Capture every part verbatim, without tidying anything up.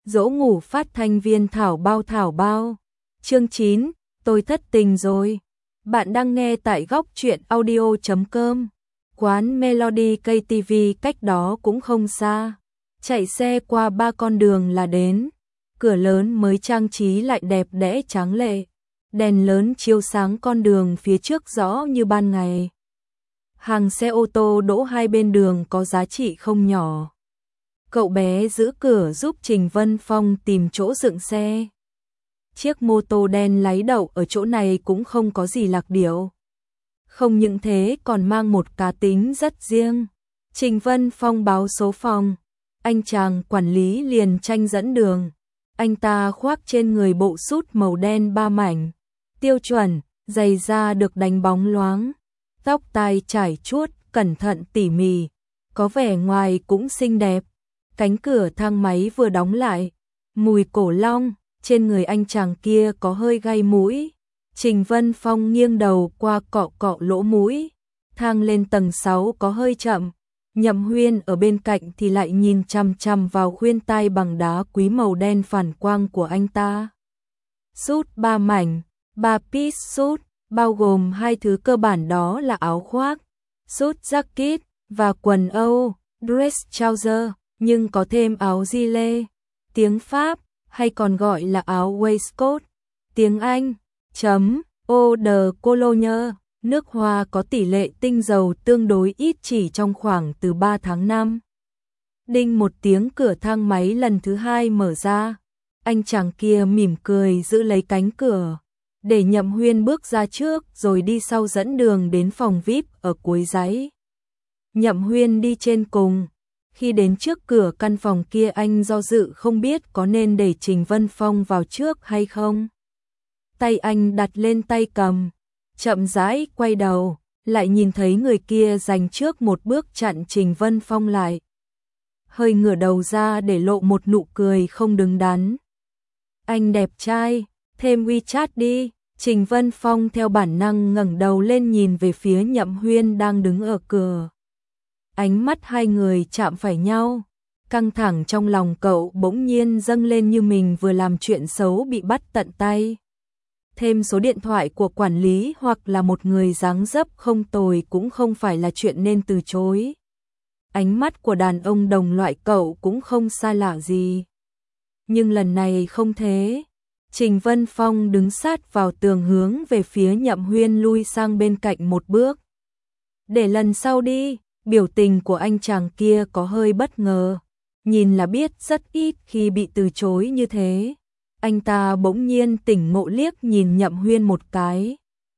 Dỗ ngủ phát thanh viên thảo bao thảo bao. Chương chín, tôi thất tình rồi. Bạn đang nghe tại góc truyện audio chấm com. Quán Melody ca tê vê cách đó cũng không xa. Chạy xe qua ba con đường là đến. Cửa lớn mới trang trí lại đẹp đẽ tráng lệ. Đèn lớn chiếu sáng con đường phía trước rõ như ban ngày. Hàng xe ô tô đỗ hai bên đường có giá trị không nhỏ. Cậu bé giữ cửa giúp Trình Vân Phong tìm chỗ dựng xe. Chiếc mô tô đen lái đậu ở chỗ này cũng không có gì lạc điệu. Không những thế còn mang một cá tính rất riêng. Trình Vân Phong báo số phòng. Anh chàng quản lý liền tranh dẫn đường. Anh ta khoác trên người bộ sút màu đen ba mảnh. Tiêu chuẩn, giày da được đánh bóng loáng. Tóc tai trải chuốt, cẩn thận tỉ mỉ. Có vẻ ngoài cũng xinh đẹp. Cánh cửa thang máy vừa đóng lại. Mùi cổ long, trên người anh chàng kia có hơi gai mũi. Trình Vân Phong nghiêng đầu qua cọ cọ lỗ mũi. Thang lên tầng sáu có hơi chậm. Nhậm Huyên ở bên cạnh thì lại nhìn chằm chằm vào khuyên tai bằng đá quý màu đen phản quang của anh ta. Sút ba mảnh, ba piece sút, bao gồm hai thứ cơ bản đó là áo khoác, sút jacket và quần âu, dress trouser, nhưng có thêm áo gilet, tiếng Pháp, hay còn gọi là áo waistcoat, tiếng Anh, chấm, eau de cologne, nước hoa có tỷ lệ tinh dầu tương đối ít chỉ trong khoảng từ ba tháng năm. Đinh một tiếng cửa thang máy lần thứ hai mở ra. Anh chàng kia mỉm cười giữ lấy cánh cửa, để Nhậm Huyên bước ra trước rồi đi sau dẫn đường đến phòng vi ai pi ở cuối dãy. Nhậm Huyên đi trên cùng. Khi đến trước cửa căn phòng kia anh do dự không biết có nên để Trình Vân Phong vào trước hay không. Tay anh đặt lên tay cầm, chậm rãi quay đầu, lại nhìn thấy người kia giành trước một bước chặn Trình Vân Phong lại. Hơi ngửa đầu ra để lộ một nụ cười không đứng đắn. Anh đẹp trai, thêm WeChat đi. Trình Vân Phong theo bản năng ngẩng đầu lên nhìn về phía Nhậm Huyên đang đứng ở cửa. Ánh mắt hai người chạm phải nhau. Căng thẳng trong lòng cậu bỗng nhiên dâng lên như mình vừa làm chuyện xấu bị bắt tận tay. Thêm số điện thoại của quản lý hoặc là một người dáng dấp không tồi cũng không phải là chuyện nên từ chối. Ánh mắt của đàn ông đồng loại cậu cũng không xa lạ gì. Nhưng lần này không thế. Trình Vân Phong đứng sát vào tường hướng về phía Nhậm Huyên lui sang bên cạnh một bước. Để lần sau đi, biểu tình của anh chàng kia có hơi bất ngờ. Nhìn là biết rất ít khi bị từ chối như thế. Anh ta bỗng nhiên tỉnh ngộ liếc nhìn Nhậm Huyên một cái.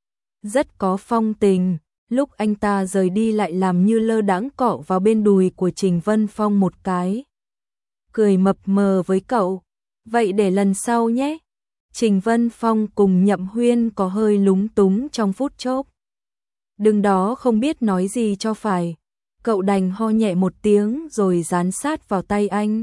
Rất có phong tình, lúc anh ta rời đi lại làm như lơ đãng cọ vào bên đùi của Trình Vân Phong một cái. Cười mập mờ với cậu, vậy để lần sau nhé. Trình Vân Phong cùng Nhậm Huyên có hơi lúng túng trong phút chốc. Đừng đó không biết nói gì cho phải. Cậu đành ho nhẹ một tiếng rồi dán sát vào tay anh.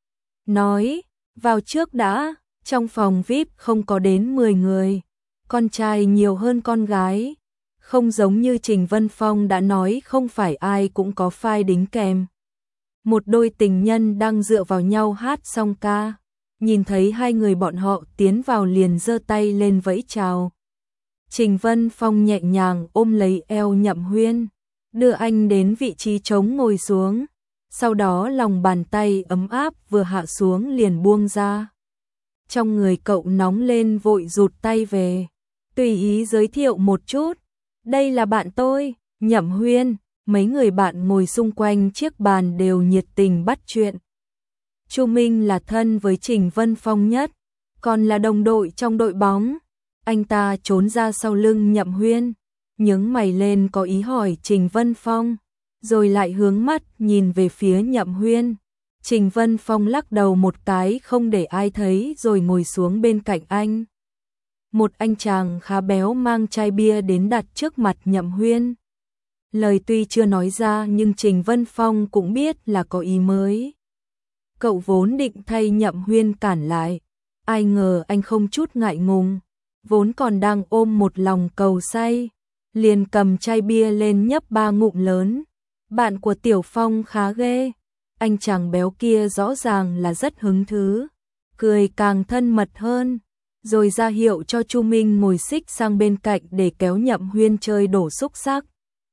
Nói, vào trước đã, trong phòng vi ai pi không có đến mười người. Con trai nhiều hơn con gái. Không giống như Trình Vân Phong đã nói không phải ai cũng có file đính kèm. Một đôi tình nhân đang dựa vào nhau hát song ca. Nhìn thấy hai người bọn họ tiến vào liền giơ tay lên vẫy chào. Trình Vân Phong nhẹ nhàng ôm lấy eo Nhậm Huyên, đưa anh đến vị trí trống ngồi xuống. Sau đó lòng bàn tay ấm áp vừa hạ xuống liền buông ra. Trong người cậu nóng lên vội rụt tay về. Tùy ý giới thiệu một chút. Đây là bạn tôi, Nhậm Huyên. Mấy người bạn ngồi xung quanh chiếc bàn đều nhiệt tình bắt chuyện. Chu Minh là thân với Trình Vân Phong nhất, còn là đồng đội trong đội bóng. Anh ta trốn ra sau lưng Nhậm Huyên, nhướng mày lên có ý hỏi Trình Vân Phong, rồi lại hướng mắt nhìn về phía Nhậm Huyên. Trình Vân Phong lắc đầu một cái không để ai thấy rồi ngồi xuống bên cạnh anh. Một anh chàng khá béo mang chai bia đến đặt trước mặt Nhậm Huyên. Lời tuy chưa nói ra nhưng Trình Vân Phong cũng biết là có ý mới. Cậu vốn định thay Nhậm Huyên cản lại, ai ngờ anh không chút ngại ngùng, vốn còn đang ôm một lòng cầu say, liền cầm chai bia lên nhấp ba ngụm lớn. Bạn của Tiểu Phong khá ghê, anh chàng béo kia rõ ràng là rất hứng thú, cười càng thân mật hơn, rồi ra hiệu cho Chu Minh ngồi xích sang bên cạnh để kéo Nhậm Huyên chơi đổ xúc xắc.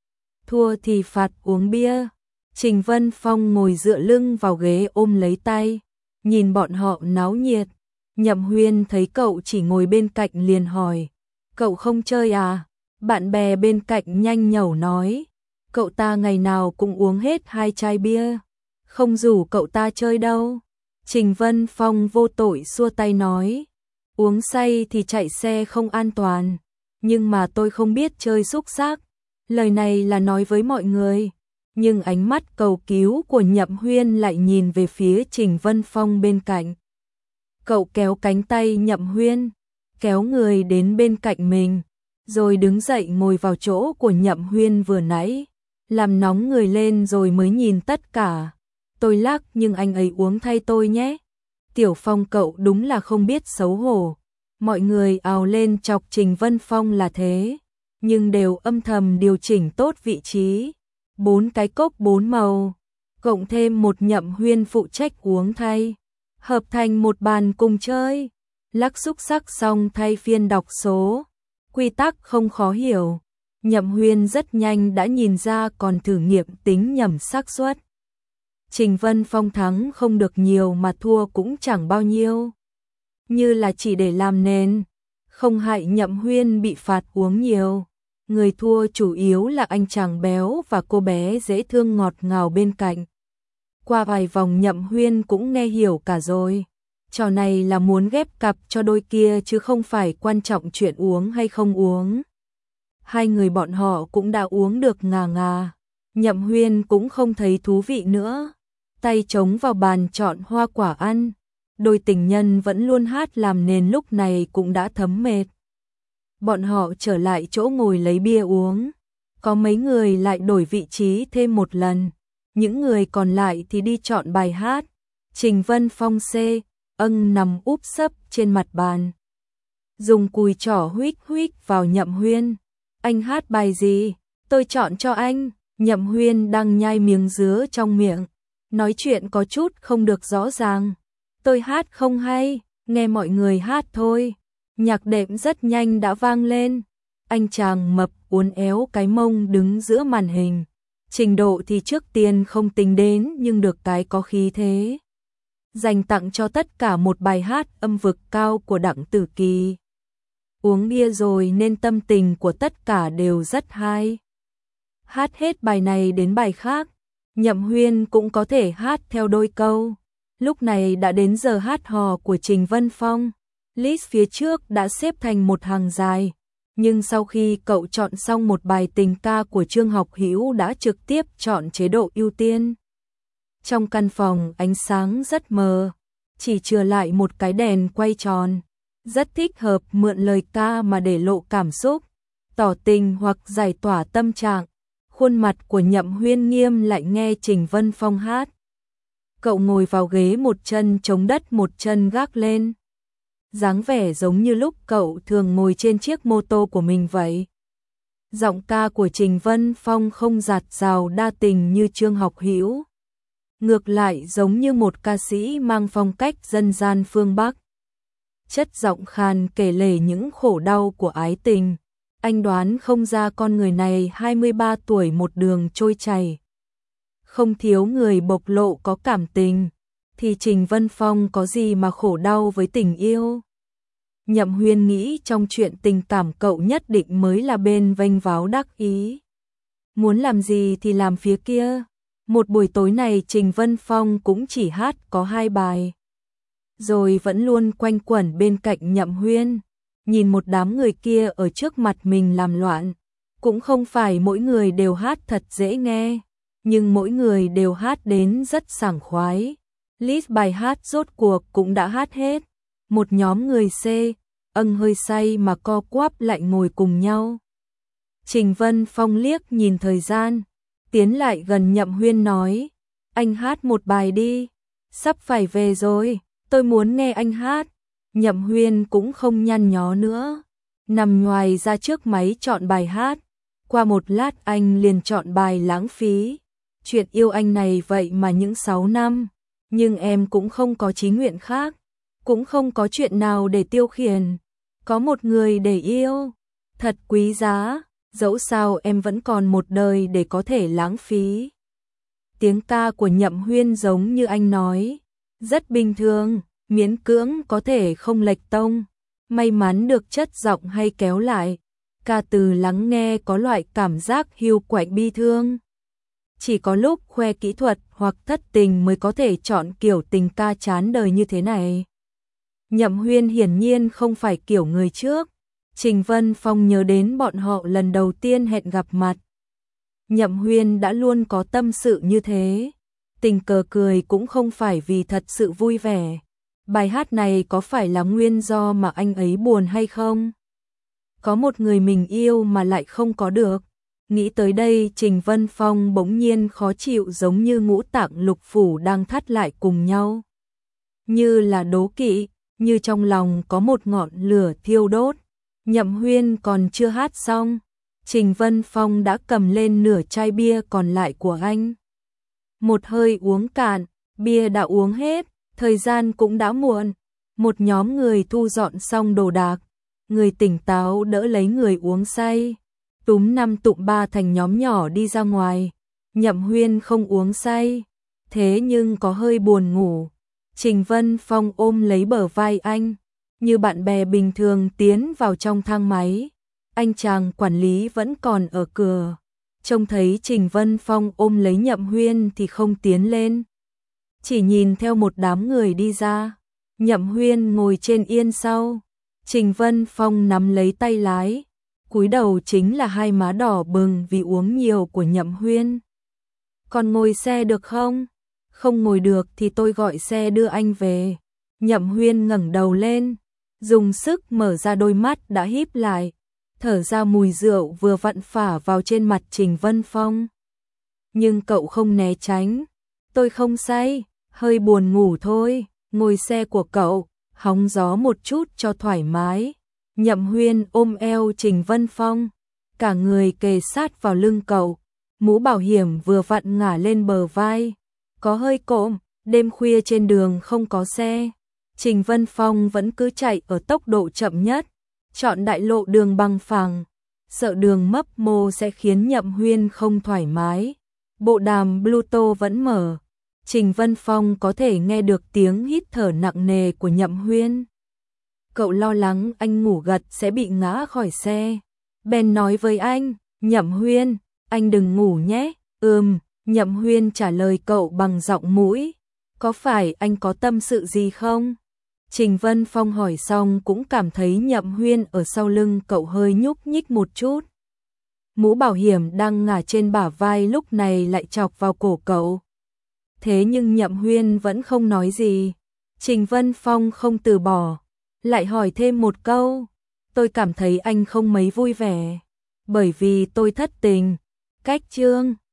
Thua thì phạt uống bia. Trình Vân Phong ngồi dựa lưng vào ghế ôm lấy tay, nhìn bọn họ náo nhiệt. Nhậm Huyên thấy cậu chỉ ngồi bên cạnh liền hỏi, cậu không chơi à? Bạn bè bên cạnh nhanh nhẩu nói, cậu ta ngày nào cũng uống hết hai chai bia, không rủ cậu ta chơi đâu. Trình Vân Phong vô tội xua tay nói, uống say thì chạy xe không an toàn, nhưng mà tôi không biết chơi xúc xắc. Lời này là nói với mọi người, nhưng ánh mắt cầu cứu của Nhậm Huyên lại nhìn về phía Trình Vân Phong bên cạnh. Cậu kéo cánh tay Nhậm Huyên, kéo người đến bên cạnh mình, rồi đứng dậy ngồi vào chỗ của Nhậm Huyên vừa nãy, làm nóng người lên rồi mới nhìn tất cả. Tôi lắc nhưng anh ấy uống thay tôi nhé. Tiểu Phong cậu đúng là không biết xấu hổ. Mọi người ào lên chọc Trình Vân Phong là thế, nhưng đều âm thầm điều chỉnh tốt vị trí. Bốn cái cốc bốn màu, cộng thêm một Nhậm Huyên phụ trách uống thay, hợp thành một bàn cùng chơi. Lắc xúc xắc xong thay phiên đọc số. Quy tắc không khó hiểu. Nhậm Huyên rất nhanh đã nhìn ra còn thử nghiệm tính nhẩm xác suất. Trình Vân Phong thắng không được nhiều mà thua cũng chẳng bao nhiêu. Như là chỉ để làm nền, không hại Nhậm Huyên bị phạt uống nhiều. Người thua chủ yếu là anh chàng béo và cô bé dễ thương ngọt ngào bên cạnh. Qua vài vòng Nhậm Huyên cũng nghe hiểu cả rồi. Trò này là muốn ghép cặp cho đôi kia chứ không phải quan trọng chuyện uống hay không uống. Hai người bọn họ cũng đã uống được ngà ngà. Nhậm Huyên cũng không thấy thú vị nữa. Tay trống vào bàn chọn hoa quả ăn. Đôi tình nhân vẫn luôn hát làm nên lúc này cũng đã thấm mệt. Bọn họ trở lại chỗ ngồi lấy bia uống. Có mấy người lại đổi vị trí thêm một lần. Những người còn lại thì đi chọn bài hát. Trình Vân Phong C, âng nằm úp sấp trên mặt bàn. Dùng cùi trỏ huých huých vào Nhậm Huyên. Anh hát bài gì? Tôi chọn cho anh. Nhậm Huyên đang nhai miếng dứa trong miệng. Nói chuyện có chút không được rõ ràng. Tôi hát không hay, nghe mọi người hát thôi. Nhạc đệm rất nhanh đã vang lên. Anh chàng mập uốn éo cái mông đứng giữa màn hình. Trình độ thì trước tiên không tính đến nhưng được cái có khí thế. Dành tặng cho tất cả một bài hát âm vực cao của Đặng Tử Kỳ. Uống bia rồi nên tâm tình của tất cả đều rất hay. Hát hết bài này đến bài khác, Nhậm Huyên cũng có thể hát theo đôi câu. Lúc này đã đến giờ hát hò của Trình Vân Phong. List phía trước đã xếp thành một hàng dài, nhưng sau khi cậu chọn xong một bài tình ca của Trương Học Hữu đã trực tiếp chọn chế độ ưu tiên. Trong căn phòng ánh sáng rất mờ, chỉ chừa lại một cái đèn quay tròn, rất thích hợp mượn lời ca mà để lộ cảm xúc, tỏ tình hoặc giải tỏa tâm trạng. Khuôn mặt của Nhậm Huyên nghiêm lại nghe Trình Vân Phong hát. Cậu ngồi vào ghế một chân chống đất một chân gác lên. Dáng vẻ giống như lúc cậu thường ngồi trên chiếc mô tô của mình vậy. Giọng ca của Trình Vân Phong không dạt dào đa tình như Trương Học Hữu. Ngược lại giống như một ca sĩ mang phong cách dân gian phương Bắc. Chất giọng khàn kể lể những khổ đau của ái tình. Anh đoán không ra con người này hai mươi ba tuổi một đường trôi chảy. Không thiếu người bộc lộ có cảm tình, thì Trình Vân Phong có gì mà khổ đau với tình yêu. Nhậm Huyên nghĩ trong chuyện tình cảm cậu nhất định mới là bên vênh váo đắc ý. Muốn làm gì thì làm phía kia. Một buổi tối này Trình Vân Phong cũng chỉ hát có hai bài. Rồi vẫn luôn quanh quẩn bên cạnh Nhậm Huyên. Nhìn một đám người kia ở trước mặt mình làm loạn. Cũng không phải mỗi người đều hát thật dễ nghe, nhưng mỗi người đều hát đến rất sảng khoái. List bài hát rốt cuộc cũng đã hát hết. Một nhóm người C, âng hơi say mà co quắp lại ngồi cùng nhau. Trình Vân Phong liếc nhìn thời gian, tiến lại gần Nhậm Huyên nói, anh hát một bài đi, sắp phải về rồi, tôi muốn nghe anh hát. Nhậm Huyên cũng không nhăn nhó nữa, nằm nhoài ra trước máy chọn bài hát. Qua một lát anh liền chọn bài Lãng Phí. Chuyện yêu anh này vậy mà những sáu năm, nhưng em cũng không có chí nguyện khác. cũng không có chuyện nào để tiêu khiển. Có một người để yêu, thật quý giá, dẫu sao em vẫn còn một đời để có thể lãng phí. Tiếng ca của Nhậm Huyên giống như anh nói, rất bình thường, miễn cưỡng có thể không lệch tông, may mắn được chất giọng hay kéo lại. Ca từ lắng nghe có loại cảm giác hiu quạnh bi thương. Chỉ có lúc khoe kỹ thuật hoặc thất tình mới có thể chọn kiểu tình ca chán đời như thế này. Nhậm Huyên hiển nhiên không phải kiểu người trước. Trình Vân Phong nhớ đến bọn họ lần đầu tiên hẹn gặp mặt. Nhậm Huyên đã luôn có tâm sự như thế. Tình cờ cười cũng không phải vì thật sự vui vẻ. Bài hát này có phải là nguyên do mà anh ấy buồn hay không? Có một người mình yêu mà lại không có được. Nghĩ tới đây Trình Vân Phong bỗng nhiên khó chịu, giống như ngũ tạng lục phủ đang thắt lại cùng nhau. Như là đố kỵ, như trong lòng có một ngọn lửa thiêu đốt. Nhậm Huyên còn chưa hát xong, Trình Vân Phong đã cầm lên nửa chai bia còn lại của anh. Một hơi uống cạn, bia đã uống hết, thời gian cũng đã muộn. Một nhóm người thu dọn xong đồ đạc, người tỉnh táo đỡ lấy người uống say. Túm năm tụm ba thành nhóm nhỏ đi ra ngoài. Nhậm Huyên không uống say, thế nhưng có hơi buồn ngủ. Trình Vân Phong ôm lấy bờ vai anh, như bạn bè bình thường tiến vào trong thang máy. Anh chàng quản lý vẫn còn ở cửa. Trông thấy Trình Vân Phong ôm lấy Nhậm Huyên thì không tiến lên, chỉ nhìn theo một đám người đi ra. Nhậm Huyên ngồi trên yên sau, Trình Vân Phong nắm lấy tay lái. Cúi đầu chính là hai má đỏ bừng vì uống nhiều của Nhậm Huyên. Còn ngồi xe được không? Không ngồi được thì tôi gọi xe đưa anh về. Nhậm Huyên ngẩng đầu lên, dùng sức mở ra đôi mắt đã híp lại, thở ra mùi rượu vừa vặn phả vào trên mặt Trình Vân Phong. Nhưng cậu không né tránh. Tôi không say, hơi buồn ngủ thôi, ngồi xe của cậu, hóng gió một chút cho thoải mái. Nhậm Huyên ôm eo Trình Vân Phong, cả người kề sát vào lưng cậu, mũ bảo hiểm vừa vặn ngả lên bờ vai, có hơi cộm, đêm khuya trên đường không có xe. Trình Vân Phong vẫn cứ chạy ở tốc độ chậm nhất, chọn đại lộ đường bằng phẳng, sợ đường mấp mô sẽ khiến Nhậm Huyên không thoải mái. Bộ đàm Bluetooth vẫn mở, Trình Vân Phong có thể nghe được tiếng hít thở nặng nề của Nhậm Huyên. Cậu lo lắng anh ngủ gật sẽ bị ngã khỏi xe. Ben nói với anh, Nhậm Huyên, anh đừng ngủ nhé. Ừm, Nhậm Huyên trả lời cậu bằng giọng mũi. Có phải anh có tâm sự gì không? Trình Vân Phong hỏi xong cũng cảm thấy Nhậm Huyên ở sau lưng cậu hơi nhúc nhích một chút. Mũ bảo hiểm đang ngả trên bả vai lúc này lại chọc vào cổ cậu. Thế nhưng Nhậm Huyên vẫn không nói gì. Trình Vân Phong không từ bỏ, lại hỏi thêm một câu. Tôi cảm thấy anh không mấy vui vẻ, bởi vì tôi thất tình. Cách chương